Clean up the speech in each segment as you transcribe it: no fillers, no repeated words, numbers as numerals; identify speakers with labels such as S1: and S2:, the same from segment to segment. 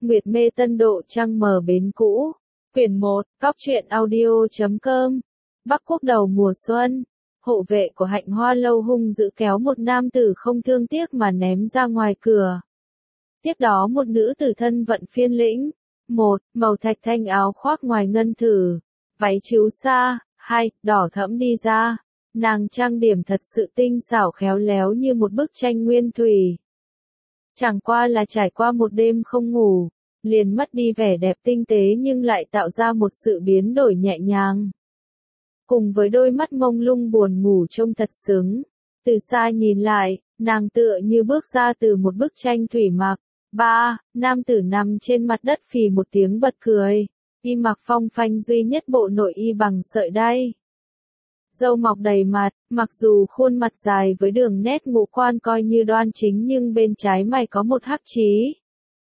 S1: Nguyệt mê tân độ trăng mờ bến cũ. Quyển 1, Cóc truyện audio.com. Bắc Quốc đầu mùa xuân. Hộ vệ của Hạnh Hoa lâu hung dữ kéo một nam tử không thương tiếc mà ném ra ngoài cửa. Tiếp đó một nữ tử thân vận phiên lĩnh. 1. Màu thạch thanh áo khoác ngoài ngân thử. Váy chiếu sa. 2. Đỏ thẫm đi ra. Nàng trang điểm thật sự tinh xảo khéo léo như một bức tranh nguyên thủy. Chẳng qua là trải qua một đêm không ngủ, liền mất đi vẻ đẹp tinh tế nhưng lại tạo ra một sự biến đổi nhẹ nhàng. Cùng với đôi mắt mông lung buồn ngủ trông thật sướng. Từ xa nhìn lại, nàng tựa như bước ra từ một bức tranh thủy mặc. 3. Nam tử nằm trên mặt đất phì một tiếng bật cười. Y mặc phong phanh duy nhất bộ nội y bằng sợi đay. Râu mọc đầy mặt, mặc dù khuôn mặt dài với đường nét ngũ quan coi như đoan chính nhưng bên trái mày có một hắc chí.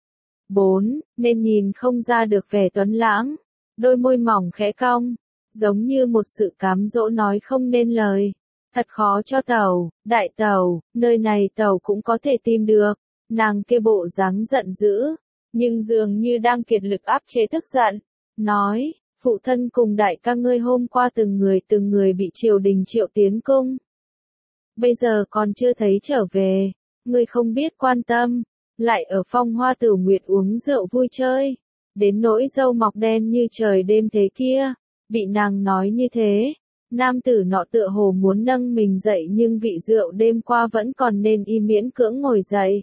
S1: 4. Nên nhìn không ra được vẻ tuấn lãng. Đôi môi mỏng khẽ cong, giống như một sự cám dỗ nói không nên lời. Thật khó cho Tẩu, đại tẩu, nơi này Tẩu cũng có thể tìm được. Nàng kia bộ dáng giận dữ, nhưng dường như đang kiệt lực áp chế tức giận. Nói, phụ thân cùng đại ca ngươi hôm qua từng người bị triều đình triệu tiến cung. Bây giờ còn chưa thấy trở về, ngươi không biết quan tâm, lại ở Phong Hoa Tử Nguyệt uống rượu vui chơi. Đến nỗi râu mọc đen như trời đêm thế kia, bị nàng nói như thế. Nam tử nọ tựa hồ muốn nâng mình dậy nhưng vị rượu đêm qua vẫn còn nên y miễn cưỡng ngồi dậy.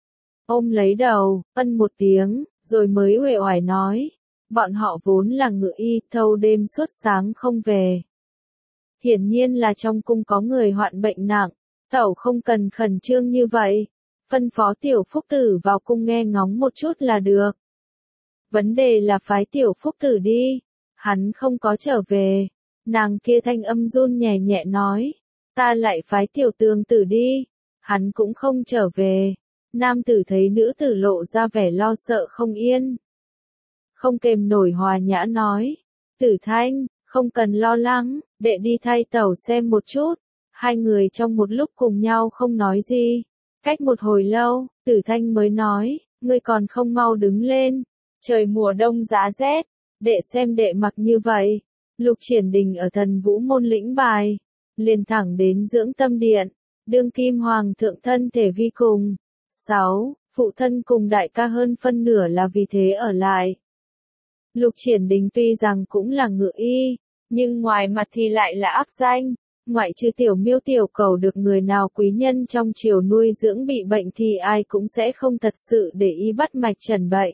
S1: Ôm lấy đầu, ân một tiếng, rồi mới uể oải nói. Bọn họ vốn là ngự y, thâu đêm suốt sáng không về. Hiển nhiên là trong cung có người hoạn bệnh nặng, Tẩu không cần khẩn trương như vậy. Phân phó tiểu phúc tử vào cung nghe ngóng một chút là được. Vấn đề là phái tiểu phúc tử đi. Hắn không có trở về. Nàng kia thanh âm run nhẹ nhẹ nói. Ta lại phái tiểu tường tử đi. Hắn cũng không trở về. Nam tử thấy nữ tử lộ ra vẻ lo sợ không yên. Không kềm nổi hòa nhã nói. Tử Thanh, không cần lo lắng, đệ đi thay Tẩu xem một chút. Hai người trong một lúc cùng nhau không nói gì. Cách một hồi lâu, Tử Thanh mới nói, ngươi còn không mau đứng lên. Trời mùa đông giá rét, đệ xem đệ mặc như vậy. Lục Triển Đình ở Thần Vũ môn lĩnh bài, liền thẳng đến Dưỡng Tâm Điện. Đương kim hoàng thượng thân thể vi cùng. 6. Phụ thân cùng đại ca hơn phân nửa là vì thế ở lại. Lục Triển Đình tuy rằng cũng là ngự y, nhưng ngoài mặt thì lại là ác danh. Ngoại trừ tiểu miêu tiểu cầu được người nào quý nhân trong triều nuôi dưỡng bị bệnh thì ai cũng sẽ không thật sự để ý bắt mạch trần bệnh.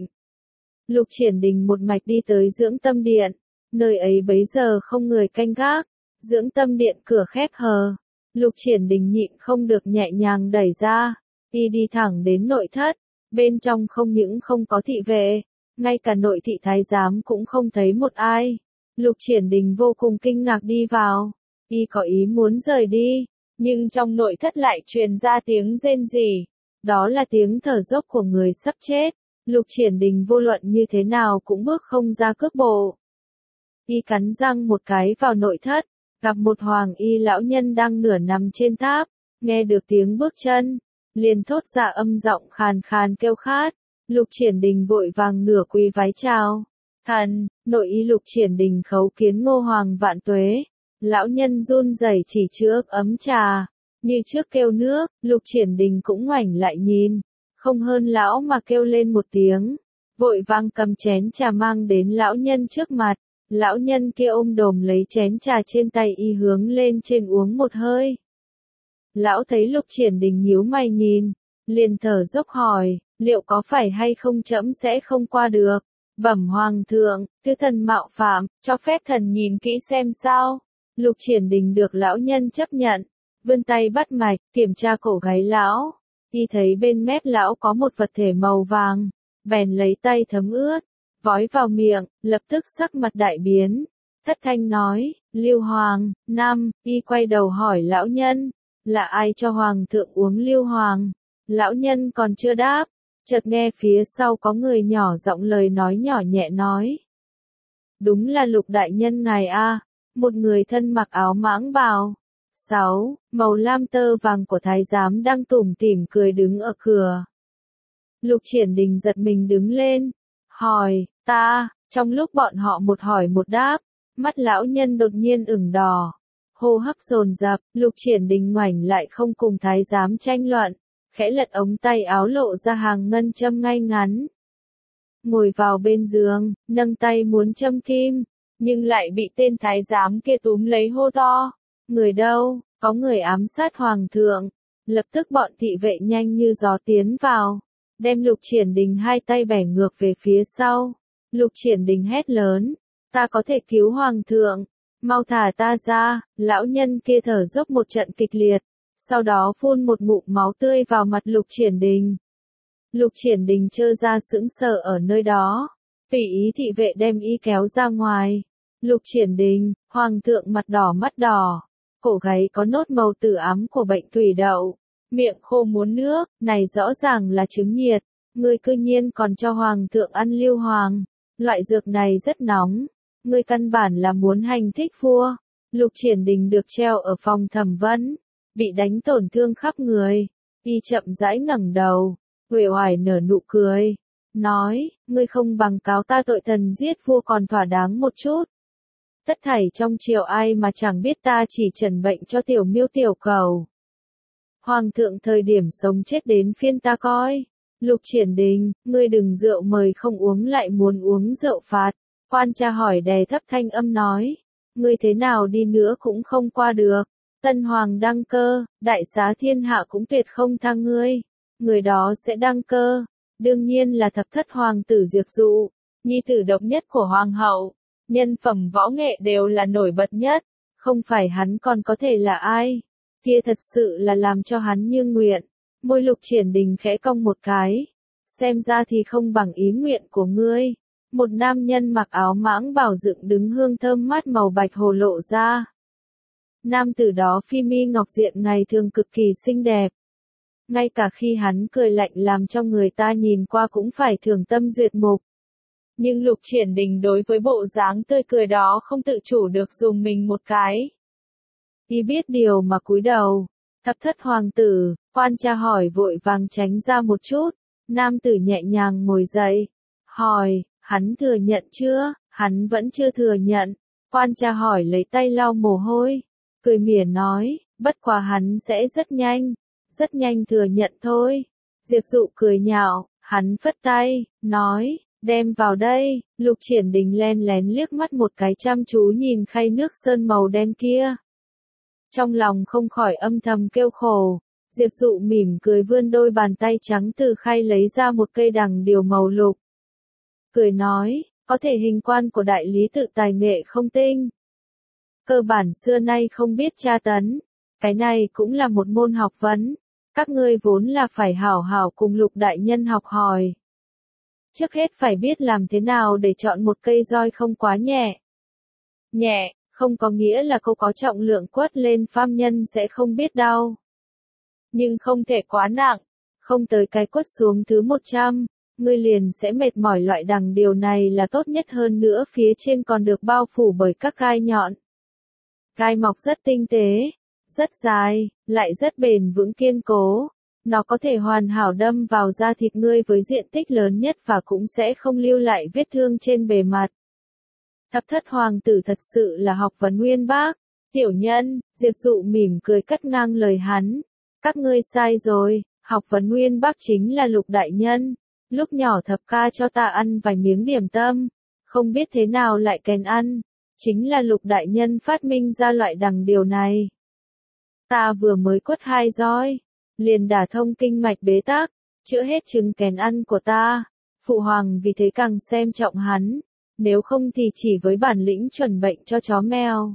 S1: Lục Triển Đình một mạch đi tới Dưỡng Tâm Điện. Nơi ấy bấy giờ không người canh gác. Dưỡng Tâm Điện cửa khép hờ. Lục Triển Đình nhịn không được nhẹ nhàng đẩy ra. Đi thẳng đến nội thất. Bên trong không những không có thị vệ, ngay cả nội thị thái giám cũng không thấy một ai. Lục Triển Đình vô cùng kinh ngạc đi vào. Y có ý muốn rời đi, nhưng trong nội thất lại truyền ra tiếng rên rỉ. Đó là tiếng thở dốc của người sắp chết. Lục Triển Đình vô luận như thế nào cũng bước không ra cước bộ. Y cắn răng một cái vào nội thất, gặp một hoàng y lão nhân đang nửa nằm trên tháp, nghe được tiếng bước chân, liền thốt ra âm giọng khàn khàn kêu khát. Lục Triển Đình vội vàng nửa quỳ vái chào. Thần, nội y Lục Triển Đình khấu kiến Ngô Hoàng vạn tuế. Lão nhân run rẩy chỉ trước ấm trà, như trước kêu nước. Lục Triển Đình cũng ngoảnh lại nhìn, không hơn lão mà kêu lên một tiếng, vội vàng cầm chén trà mang đến lão nhân trước mặt. Lão nhân kia ôm đồm lấy chén trà trên tay y hướng lên trên uống một hơi. Lão thấy Lục Triển Đình nhíu mày nhìn, liền thở dốc hỏi, liệu có phải hay không trẫm sẽ không qua được? Bẩm hoàng thượng, tư thần mạo phạm, cho phép thần nhìn kỹ xem sao. Lục Triển Đình được lão nhân chấp nhận, vươn tay bắt mạch, kiểm tra cổ gáy lão. Y thấy bên mép lão có một vật thể màu vàng, bèn lấy tay thấm ướt, vói vào miệng, lập tức sắc mặt đại biến. Thất thanh nói, Lưu Hoàng. Y quay đầu hỏi lão nhân, là ai cho hoàng thượng uống Lưu Hoàng? Lão nhân còn chưa đáp, chợt nghe phía sau có người nhỏ giọng lời nói nhỏ nhẹ nói. Đúng là Lục đại nhân ngài a. Một người thân mặc áo mãng bào. 6. Màu lam tơ vàng của thái giám đang tủm tỉm cười đứng ở cửa. Lục Triển Đình giật mình đứng lên, hỏi, ta, trong lúc bọn họ một hỏi một đáp, mắt lão nhân đột nhiên ửng đỏ, hô hấp dồn dập, Lục Triển Đình ngoảnh lại không cùng thái giám tranh luận, khẽ lật ống tay áo lộ ra hàng ngân châm ngay ngắn. Ngồi vào bên giường, nâng tay muốn châm kim, nhưng lại bị tên thái giám kia túm lấy hô to. Người đâu, có người ám sát hoàng thượng. Lập tức bọn thị vệ nhanh như gió tiến vào, đem Lục Triển Đình hai tay bẻ ngược về phía sau. Lục Triển Đình hét lớn, ta có thể cứu hoàng thượng, mau thả ta ra. Lão nhân kia thở dốc một trận kịch liệt, sau đó phun một ngụm máu tươi vào mặt Lục Triển Đình. Lục Triển Đình trơ ra sững sờ ở nơi đó, tùy ý thị vệ đem y kéo ra ngoài. Lục Triển Đình, hoàng thượng mặt đỏ mắt đỏ, cổ gáy có nốt màu tử ám của bệnh thủy đậu, miệng khô muốn nước, này rõ ràng là chứng nhiệt, ngươi cư nhiên còn cho hoàng thượng ăn lưu hoàng, loại dược này rất nóng, ngươi căn bản là muốn hành thích vua. Lục Triển Đình được treo ở phòng thẩm vấn, bị đánh tổn thương khắp người, y chậm rãi ngẩng đầu, uể oải nở nụ cười, nói, ngươi không bằng cáo ta tội thần giết vua còn thỏa đáng một chút. Tất thảy trong triều ai mà chẳng biết ta chỉ trần bệnh cho tiểu miêu tiểu cầu. Hoàng thượng thời điểm sống chết đến phiên ta coi. Lục Triển Đình, ngươi đừng rượu mời không uống lại muốn uống rượu phạt. Quan tra hỏi đè thấp thanh âm nói, ngươi thế nào đi nữa cũng không qua được. Tân hoàng đăng cơ, đại xá thiên hạ cũng tuyệt không tha ngươi. Người đó sẽ đăng cơ, đương nhiên là thập thất hoàng tử Diệp Dụ, nhi tử độc nhất của hoàng hậu. Nhân phẩm võ nghệ đều là nổi bật nhất, không phải hắn còn có thể là ai, kia thật sự là làm cho hắn như nguyện. Môi Lục Triển Đình khẽ cong một cái, xem ra thì không bằng ý nguyện của ngươi. Một nam nhân mặc áo mãng bảo dựng đứng hương thơm mát màu bạch hồ lộ ra. Nam tử đó phi mi ngọc diện ngày thường cực kỳ xinh đẹp. Ngay cả khi hắn cười lạnh làm cho người ta nhìn qua cũng phải thường tâm duyệt mục. Nhưng Lục Triển Đình đối với bộ dáng tươi cười đó không tự chủ được dùng mình một cái. Y biết điều mà cúi đầu. Thập thất hoàng tử, quan tra hỏi vội vàng tránh ra một chút. Nam tử nhẹ nhàng ngồi dậy. Hỏi, hắn thừa nhận chưa? Hắn vẫn chưa thừa nhận. Quan tra hỏi lấy tay lau mồ hôi. Cười mỉa nói, bất quá hắn sẽ rất nhanh thừa nhận thôi. Diệp Dụ cười nhạo, hắn phất tay, nói, đem vào đây. Lục Triển Đình len lén liếc mắt một cái chăm chú nhìn khay nước sơn màu đen kia. Trong lòng không khỏi âm thầm kêu khổ. Diệp Dụ mỉm cười vươn đôi bàn tay trắng từ khay lấy ra một cây đằng điều màu lục. Cười nói, có thể hình quan của đại lý tự tài nghệ không tinh. Cơ bản xưa nay không biết tra tấn. Cái này cũng là một môn học vấn. Các ngươi vốn là phải hảo hảo cùng Lục đại nhân học hỏi. Trước hết phải biết làm thế nào để chọn một cây roi không quá nhẹ. Nhẹ, không có nghĩa là câu có trọng lượng quất lên phàm nhân sẽ không biết đau. Nhưng không thể quá nặng, không tới cái quất xuống thứ 100, ngươi liền sẽ mệt mỏi. Loại đằng điều này là tốt nhất, hơn nữa phía trên còn được bao phủ bởi các gai nhọn. Gai mọc rất tinh tế, rất dài, lại rất bền vững kiên cố. Nó có thể hoàn hảo đâm vào da thịt ngươi với diện tích lớn nhất và cũng sẽ không lưu lại vết thương trên bề mặt. Thập thất hoàng tử thật sự là học vấn uyên bác. Tiểu nhân, Diệp Dụ mỉm cười cắt ngang lời hắn. Các ngươi sai rồi, học vấn uyên bác chính là Lục đại nhân. Lúc nhỏ thập ca cho ta ăn vài miếng điểm tâm, không biết thế nào lại kèn ăn. Chính là Lục đại nhân phát minh ra loại đằng điều này. Ta vừa mới quất 2 roi, liền đả thông kinh mạch bế tắc, chữa hết chứng kèn ăn của ta. Phụ hoàng vì thế càng xem trọng hắn, nếu không thì chỉ với bản lĩnh chuẩn bệnh cho chó mèo,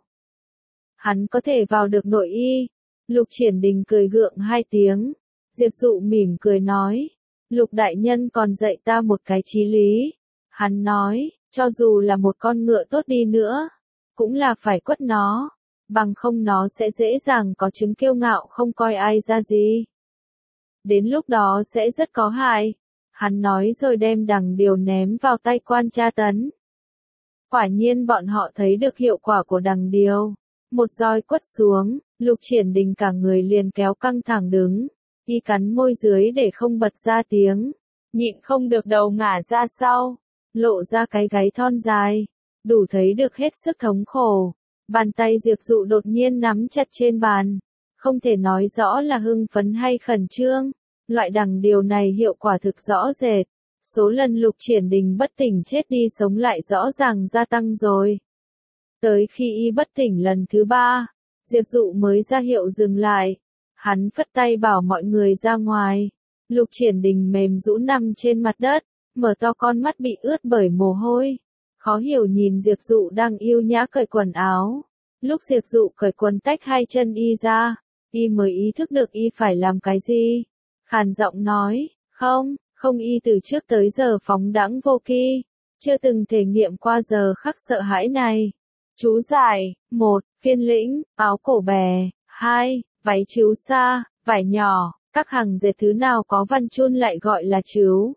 S1: hắn có thể vào được nội y. Lục Triển Đình cười gượng 2 tiếng. Diệp Dụ mỉm cười nói, Lục đại nhân còn dạy ta một cái chí lý. Hắn nói, cho dù là một con ngựa tốt đi nữa, cũng là phải quất nó, bằng không nó sẽ dễ dàng có chứng kiêu ngạo không coi ai ra gì. Đến lúc đó sẽ rất có hại. Hắn nói rồi đem đằng điều ném vào tay quan tra tấn. Quả nhiên bọn họ thấy được hiệu quả của đằng điều. Một roi quất xuống, Lục Triển Đình cả người liền kéo căng thẳng đứng. Y cắn môi dưới để không bật ra tiếng, nhịn không được đầu ngả ra sau. lộ ra cái gáy thon dài, đủ thấy được hết sức thống khổ. Bàn tay Diệp Dụ đột nhiên nắm chặt trên bàn, không thể nói rõ là hưng phấn hay khẩn trương, loại đằng điều này hiệu quả thực rõ rệt. Số lần Lục Triển Đình bất tỉnh chết đi sống lại rõ ràng gia tăng rồi. Tới khi y bất tỉnh lần thứ 3, Diệp Dụ mới ra hiệu dừng lại. Hắn phất tay bảo mọi người ra ngoài. Lục Triển Đình mềm rũ nằm trên mặt đất, mở to con mắt bị ướt bởi mồ hôi. Khó hiểu nhìn Diệp Dụ đang yêu nhã cởi quần áo. Lúc Diệp Dụ cởi quần tách hai chân y ra, y mới ý thức được y phải làm cái gì. Khàn giọng nói, không y từ trước tới giờ phóng đãng vô kỵ, chưa từng thể nghiệm qua giờ khắc sợ hãi này. Chú giải: 1. Phiên lĩnh, áo cổ bè. 2. Váy chiếu xa, vải nhỏ, các hàng dệt thứ nào có văn chun lại gọi là chiếu.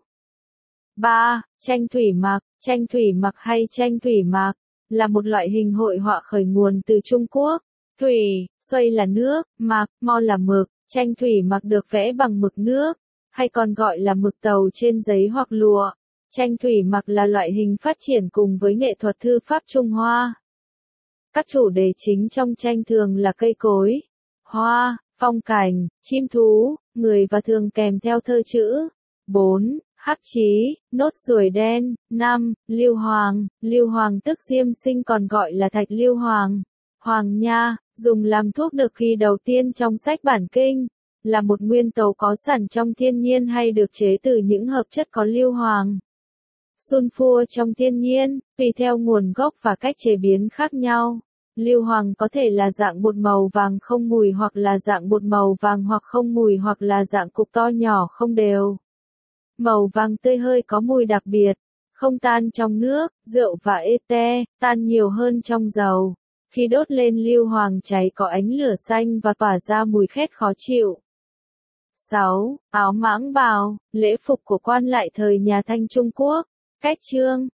S1: 3. Tranh thủy mặc. Tranh thủy mặc hay tranh thủy mạc là một loại hình hội họa khởi nguồn từ Trung Quốc. Thủy, xoay là nước, mạc, mo là mực. Tranh thủy mặc được vẽ bằng mực nước, hay còn gọi là mực tàu trên giấy hoặc lụa. Tranh thủy mặc là loại hình phát triển cùng với nghệ thuật thư pháp Trung Hoa. Các chủ đề chính trong tranh thường là cây cối, hoa, phong cảnh, chim thú, người và thường kèm theo thơ chữ. 4. Hắc chí, nốt ruồi đen. 5. Lưu hoàng. Lưu hoàng tức diêm sinh còn gọi là thạch lưu hoàng. Hoàng nha, dùng làm thuốc được khi đầu tiên trong sách bản kinh, là một nguyên tố có sẵn trong thiên nhiên hay được chế từ những hợp chất có lưu hoàng. Sunfua trong thiên nhiên, tùy theo nguồn gốc và cách chế biến khác nhau. Lưu hoàng có thể là dạng bột màu vàng không mùi hoặc là dạng bột màu vàng hoặc không mùi hoặc là dạng cục to nhỏ không đều. Màu vàng tươi hơi có mùi đặc biệt, không tan trong nước, rượu và ete, tan nhiều hơn trong dầu. Khi đốt lên lưu hoàng cháy có ánh lửa xanh và tỏa ra mùi khét khó chịu. 6. Áo mãng bào, lễ phục của quan lại thời nhà Thanh Trung Quốc. Cách chương